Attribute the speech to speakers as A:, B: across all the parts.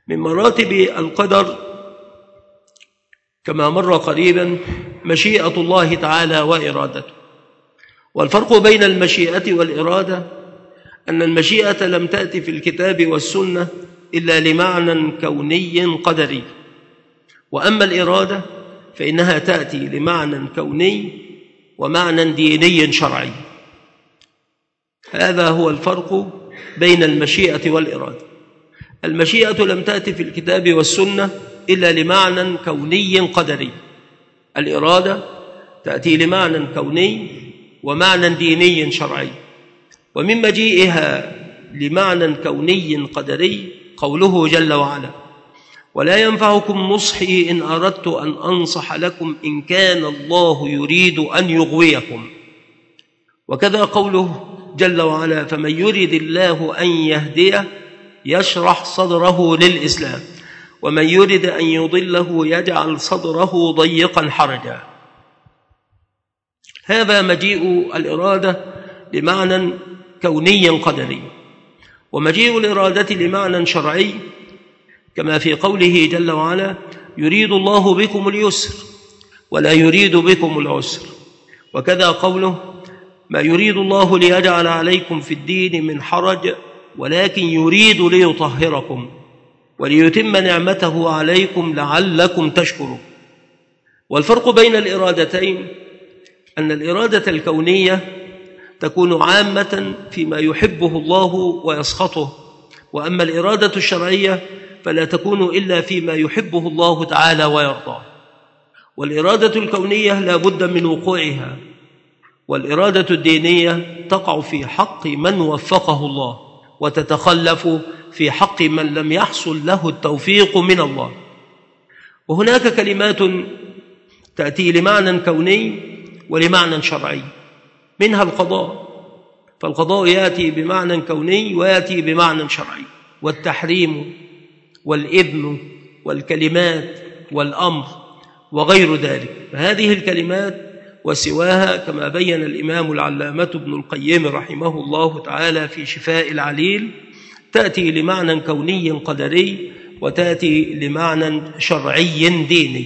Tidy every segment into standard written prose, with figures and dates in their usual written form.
A: من مراتب القدر كما مر قريبا مشيئة الله تعالى وإرادته. والفرق بين المشيئة والإرادة أن المشيئة لم تأتي في الكتاب والسنة إلا لمعنى كوني قدري، وأما الإرادة فإنها تأتي لمعنى كوني ومعنى ديني شرعي. هذا هو الفرق بين المشيئة والإرادة. المشيئة لم تأتي في الكتاب والسنة إلا لمعنى كوني قدري، الإرادة تأتي لمعنى كوني ومعنى ديني شرعي. ومن مجيئها لمعنى كوني قدري قوله جل وعلا: ولا ينفعكم نصحي إن أردت أن أنصح لكم إن كان الله يريد أن يغويكم. وكذا قوله جل وعلا: فمن يريد الله أن يهديه يشرح صدره للإسلام ومن يريد أن يضله يجعل صدره ضيقا حرجا. هذا مجيء الإرادة لمعنى كوني قدري. ومجيء الإرادة لمعنى شرعي كما في قوله جل وعلا: يريد الله بكم اليسر ولا يريد بكم العسر. وكذا قوله: ما يريد الله ليجعل عليكم في الدين من حرج ولكن يريد ليطهركم وليتم نعمته عليكم لعلكم تشكرون. والفرق بين الإرادتين أن الإرادة الكونية تكون عامة فيما يحبه الله ويسخطه، وأما الإرادة الشرعية فلا تكون إلا فيما يحبه الله تعالى ويرضاه. والإرادة الكونية لا بد من وقوعها، والإرادة الدينية تقع في حق من وفقه الله وتتخلف في حق من لم يحصل له التوفيق من الله. وهناك كلمات تأتي لمعنى كوني ولمعنى شرعي، منها القضاء، فالقضاء يأتي بمعنى كوني ويأتي بمعنى شرعي، والتحريم والإذن والكلمات والأمر وغير ذلك. فهذه الكلمات وسواها كما بين الإمام العلامة ابن القيم رحمه الله تعالى في شفاء العليل تأتي لمعنى كوني قدري وتأتي لمعنى شرعي ديني.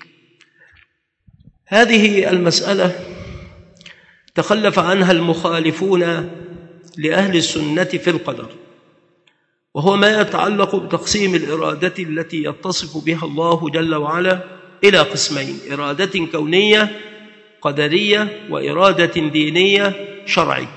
A: هذه المسألة تخلف عنها المخالفون لأهل السنة في القدر، وهو ما يتعلق بتقسيم الإرادة التي يتصف بها الله جل وعلا إلى قسمين: إرادة كونية قدرية وإرادة دينية شرعية.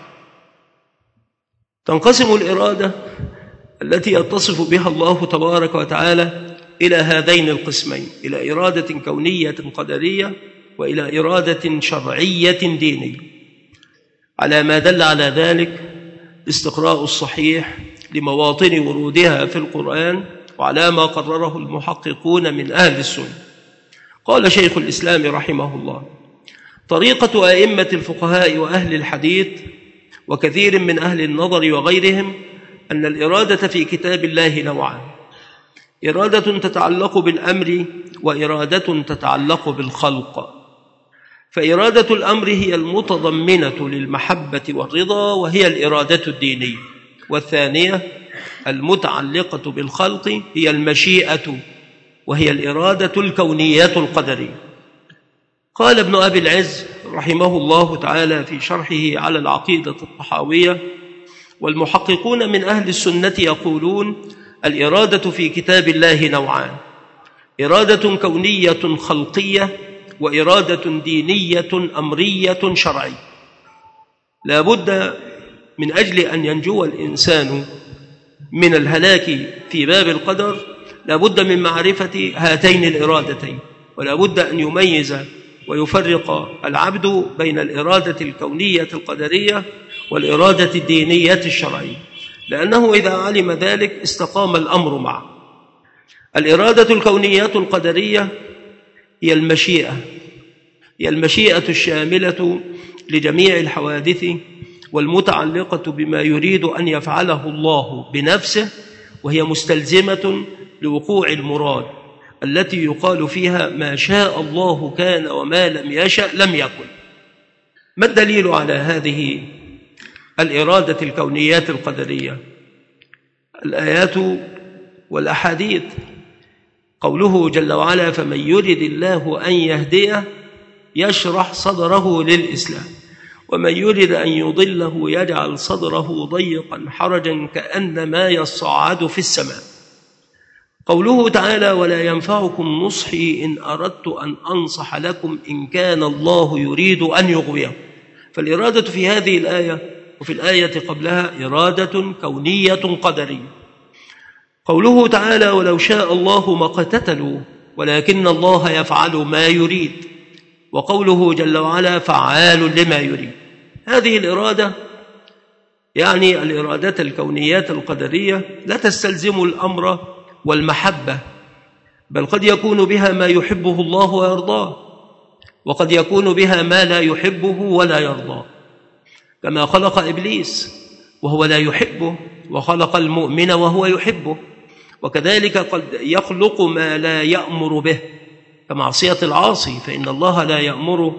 A: تنقسم الإرادة التي يتصف بها الله تبارك وتعالى إلى هذين القسمين: إلى إرادة كونية قدرية وإلى إرادة شرعية دينية، على ما دل على ذلك استقراء الصحيح لمواطن ورودها في القرآن وعلى ما قرره المحققون من أهل السنة. قال شيخ الإسلام رحمه الله: طريقة أئمة الفقهاء وأهل الحديث وكثير من أهل النظر وغيرهم أن الإرادة في كتاب الله نوعان: إرادة تتعلق بالأمر وإرادة تتعلق بالخلق. فإرادة الأمر هي المتضمنة للمحبة والرضا وهي الإرادة الدينية، والثانية المتعلقة بالخلق هي المشيئة وهي الإرادة الكونية القدرية. قال ابن أبي العز رحمه الله تعالى في شرحه على العقيدة الطحاوية: والمحققون من أهل السنة يقولون الإرادة في كتاب الله نوعان: إرادة كونية خلقية وإرادة دينية أمرية شرعية. لا بد من أجل أن ينجو الإنسان من الهلاك في باب القدر لا بد من معرفة هاتين الإرادتين، ولا بد أن يميز ويفرق العبد بين الإرادة الكونية القدرية والإرادة الدينية الشرعية، لأنه إذا علم ذلك استقام الأمر معه. الإرادة الكونية القدرية هي المشيئة الشاملة لجميع الحوادث والمتعلقة بما يريد أن يفعله الله بنفسه، وهي مستلزمة لوقوع المراد التي يقال فيها ما شاء الله كان وما لم يشأ لم يكن. ما الدليل على هذه الإرادة الكونية القدرية؟ الآيات والأحاديث. قوله جل وعلا: فمن يرد الله أن يهديه يشرح صدره للإسلام ومن يرد أن يضله يجعل صدره ضيقا حرجا كأنما يصعد في السماء. قوله تعالى: ولا ينفعكم نصحي إن أردت أن أنصح لكم إن كان الله يريد أن يغويكم. فالإرادة في هذه الآية وفي الآية قبلها إرادة كونية قدرية. قوله تعالى: ولو شاء الله ما اقتتلوا ولكن الله يفعل ما يريد. وقوله جل وعلا: فعال لما يريد. هذه الإرادة يعني الإرادة الكونيات القدرية لا تستلزم الأمر والمحبة، بل قد يكون بها ما يحبه الله ويرضاه، وقد يكون بها ما لا يحبه ولا يرضاه، كما خلق إبليس وهو لا يحبه، وخلق المؤمن وهو يحبه. وكذلك قد يخلق ما لا يأمر به كمعصية العاصي، فإن الله لا يأمر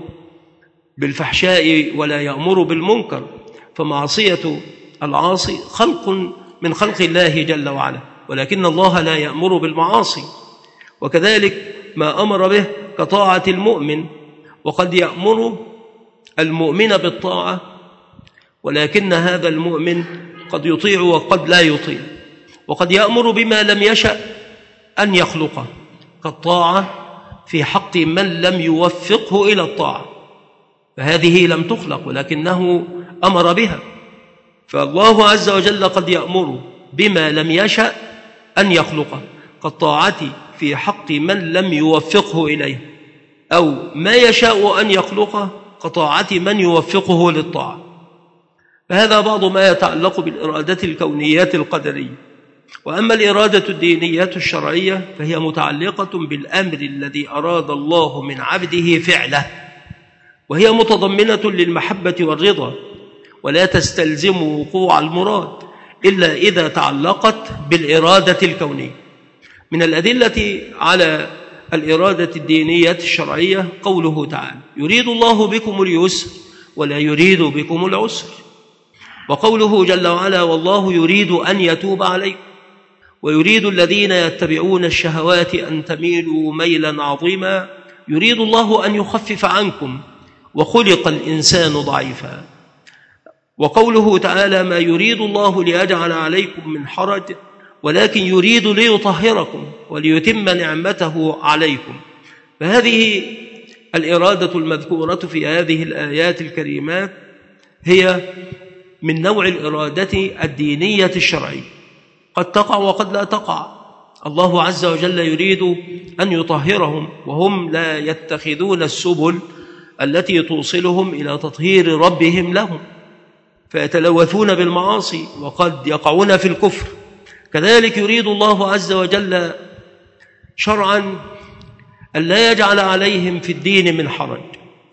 A: بالفحشاء ولا يأمر بالمنكر، فمعصية العاصي خلق من خلق الله جل وعلا، ولكن الله لا يأمر بالمعاصي. وكذلك ما أمر به كطاعة المؤمن، وقد يأمر المؤمن بالطاعة ولكن هذا المؤمن قد يطيع وقد لا يطيع، وقد يأمر بما لم يشأ أن يخلقه كالطاعة في حق من لم يوفقه إلى الطاعة، فهذه لم تخلق ولكنه أمر بها. فالله عز وجل قد يأمر بما لم يشأ أن يخلقه كالطاعة في حق من لم يوفقه إليه، أو ما يشاء أن يخلقه كطاعة من يوفقه للطاعة. فهذا بعض ما يتعلق بالإرادة الكونيات القدرية. وأما الإرادة الدينيات الشرعية فهي متعلقة بالأمر الذي أراد الله من عبده فعله، وهي متضمنة للمحبة والرضا، ولا تستلزم وقوع المراد إلا إذا تعلقت بالإرادة الكونية. من الأدلة على الإرادة الدينية الشرعية قوله تعالى: يريد الله بكم اليسر ولا يريد بكم العسر. وقوله جل وعلا: والله يريد أن يتوب عليكم ويريد الذين يتبعون الشهوات أن تميلوا ميلا عظيما يريد الله أن يخفف عنكم وخلق الإنسان ضعيفا. وقوله تعالى: ما يريد الله ليجعل عليكم من حرج ولكن يريد ليطهركم وليتم نعمته عليكم. فهذه الإرادة المذكورة في هذه الآيات الكريمات هي من نوع الإرادة الدينية الشرعية، قد تقع وقد لا تقع. الله عز وجل يريد أن يطهرهم وهم لا يتخذون السبل التي توصلهم إلى تطهير ربهم لهم، فيتلوثون بالمعاصي وقد يقعون في الكفر. كذلك يريد الله عز وجل شرعا أن لا يجعل عليهم في الدين من حرج،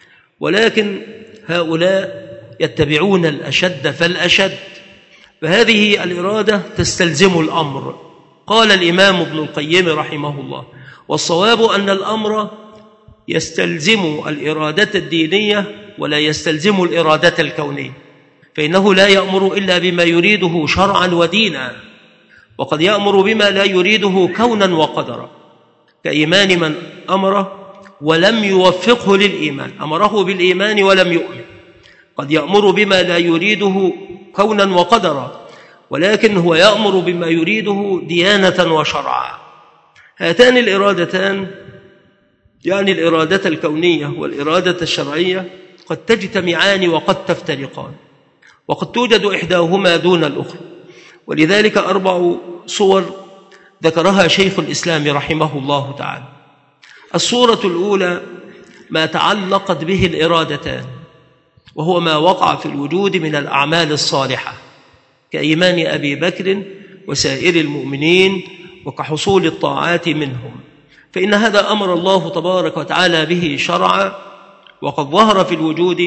A: ولكن هؤلاء يتبعون الأشد فالأشد، فهذه الإرادة تستلزم الأمر. قال الإمام ابن القيم رحمه الله: والصواب أن الأمر يستلزم الإرادة الدينية ولا يستلزم الإرادة الكونية، فإنه لا يأمر إلا بما يريده شرعا ودينا، وقد يأمر بما لا يريده كونا وقدرا، كإيمان من أمره ولم يوفقه للإيمان، أمره بالإيمان ولم يؤمن. قد يأمر بما لا يريده كونا وقدرا، ولكن هو يأمر بما يريده ديانة وشرعا. هاتان الإرادتان يعني الإرادة الكونية والإرادة الشرعية قد تجتمعان وقد تفترقان، وقد توجد إحداهما دون الأخرى. ولذلك 4 صور ذكرها شيخ الإسلام رحمه الله تعالى. الصورة الأولى ما تعلقت به الإرادتان، وهو ما وقع في الوجود من الأعمال الصالحة كإيمان أبي بكر وسائر المؤمنين وكحصول الطاعات منهم، فإن هذا أمر الله تبارك وتعالى به شرعا وقد ظهر في الوجود،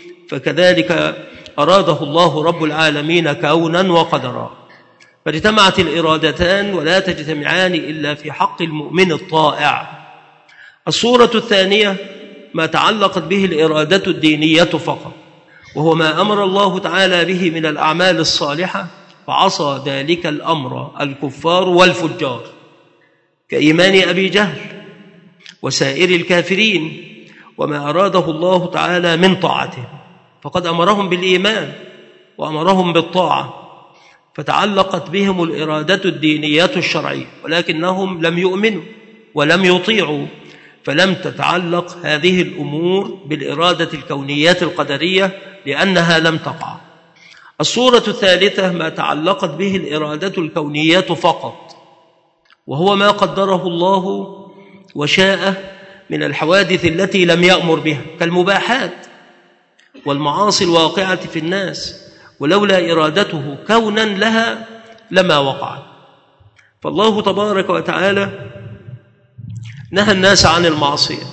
A: فكذلك أراده الله رب العالمين كونا وقدرا، فاجتمعت الإرادتان ولا تجتمعان إلا في حق المؤمن الطائع. الصورة الثانية ما تعلقت به الإرادة الدينية فقط، وهو ما أمر الله تعالى به من الأعمال الصالحة فعصى ذلك الأمر الكفار والفجار، كإيمان أبي جهل وسائر الكافرين وما أراده الله تعالى من طاعته، فقد أمرهم بالإيمان وأمرهم بالطاعة، فتعلقت بهم الإرادة الدينية الشرعية، ولكنهم لم يؤمنوا ولم يطيعوا، فلم تتعلق هذه الأمور بالإرادة الكونية القدرية لأنها لم تقع. الصورة الثالثة ما تعلقت به الإرادة الكونية فقط، وهو ما قدره الله وشاء من الحوادث التي لم يأمر بها كالمباحات والمعاصي الواقعة في الناس، ولولا إرادته كونا لها لما وقع. فالله تبارك وتعالى نهى الناس عن المعصية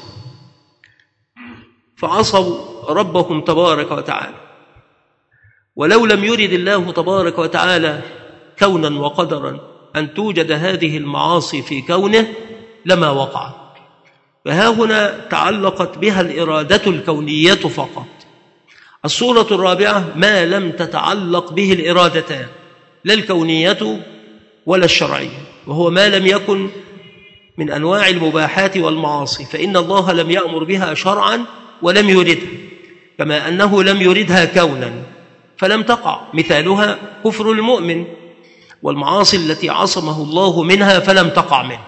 A: فعصوا ربهم تبارك وتعالى، ولو لم يرد الله تبارك وتعالى كونا وقدرا أن توجد هذه المعاصي في كونه لما وقع. فها هنا تعلقت بها الإرادة الكونية فقط. الصورة الرابعة ما لم تتعلق به الإرادتان، لا الكونية ولا الشرعية، وهو ما لم يكن من أنواع المباحات والمعاصي، فإن الله لم يأمر بها شرعا ولم يردها، كما أنه لم يردها كونا فلم تقع. مثالها كفر المؤمن والمعاصي التي عصمه الله منها فلم تقع منه.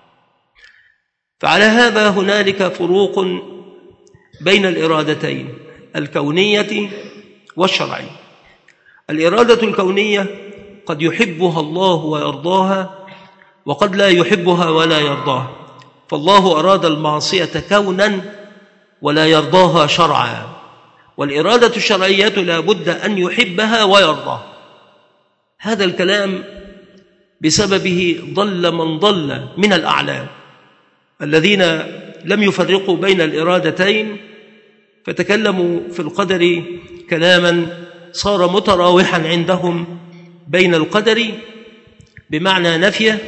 A: فعلى هذا هنالك فروق بين الإرادتين الكونية والشرعية. الإرادة الكونية قد يحبها الله ويرضاها، وقد لا يحبها ولا يرضاها، فالله أراد المعصية كونا ولا يرضاها شرعا، والإرادة الشرعية لا بد أن يحبها ويرضاها. هذا الكلام بسببه ضل من ضل من الأعلام الذين لم يفرقوا بين الإرادتين، فتكلموا في القدر كلاما صار متراوحا عندهم بين القدر بمعنى نفيه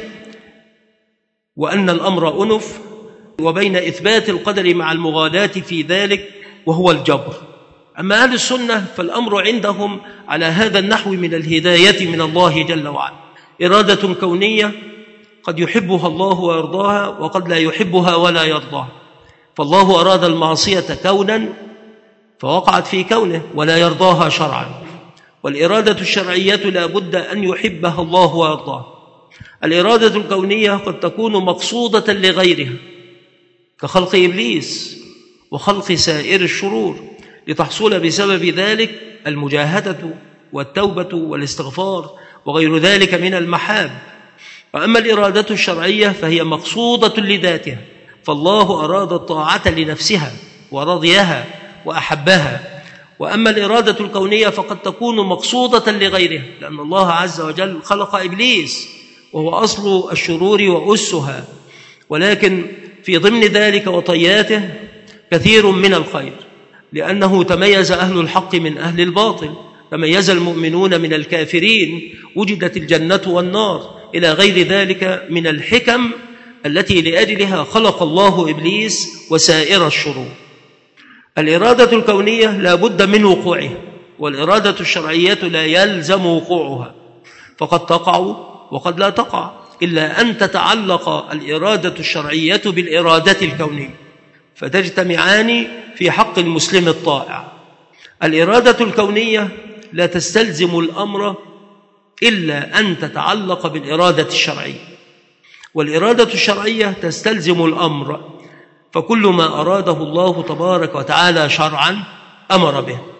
A: وأن الأمر أنف، وبين إثبات القدر مع المغالاة في ذلك وهو الجبر. أما أهل السنة فالأمر عندهم على هذا النحو من الهداية من الله جل وعلا، إرادة كونية قد يحبها الله ويرضاها، وقد لا يحبها ولا يرضاها، فالله أراد المعصية كونا فوقعت في كونه ولا يرضاها شرعا، والإرادة الشرعية لا بد أن يحبها الله ويرضاها. الإرادة الكونية قد تكون مقصودة لغيرها كخلق إبليس وخلق سائر الشرور، لتحصل بسبب ذلك المجاهدة والتوبة والاستغفار وغير ذلك من المحاب. وأما الإرادة الشرعية فهي مقصودة لذاتها، فالله أراد الطاعة لنفسها ورضيها وأحبها. وأما الإرادة الكونية فقد تكون مقصودة لغيرها، لأن الله عز وجل خلق إبليس وهو أصل الشرور وأسها، ولكن في ضمن ذلك وطياته كثير من الخير، لأنه تميز أهل الحق من أهل الباطل، تميز المؤمنون من الكافرين، وجدت الجنة والنار، إلى غير ذلك من الحكم التي لأجلها خلق الله إبليس وسائر الشرور. الإرادة الكونية لا بد من وقوعها، والإرادة الشرعية لا يلزم وقوعها، فقد تقع وقد لا تقع، إلا أن تتعلق الإرادة الشرعية بالإرادة الكونية فتجتمعان في حق المسلم الطائع. الإرادة الكونية لا تستلزم الأمر إلا أن تتعلق بالإرادة الشرعية، والإرادة الشرعية تستلزم الأمر، فكل ما أراده الله تبارك وتعالى شرعا أمر به،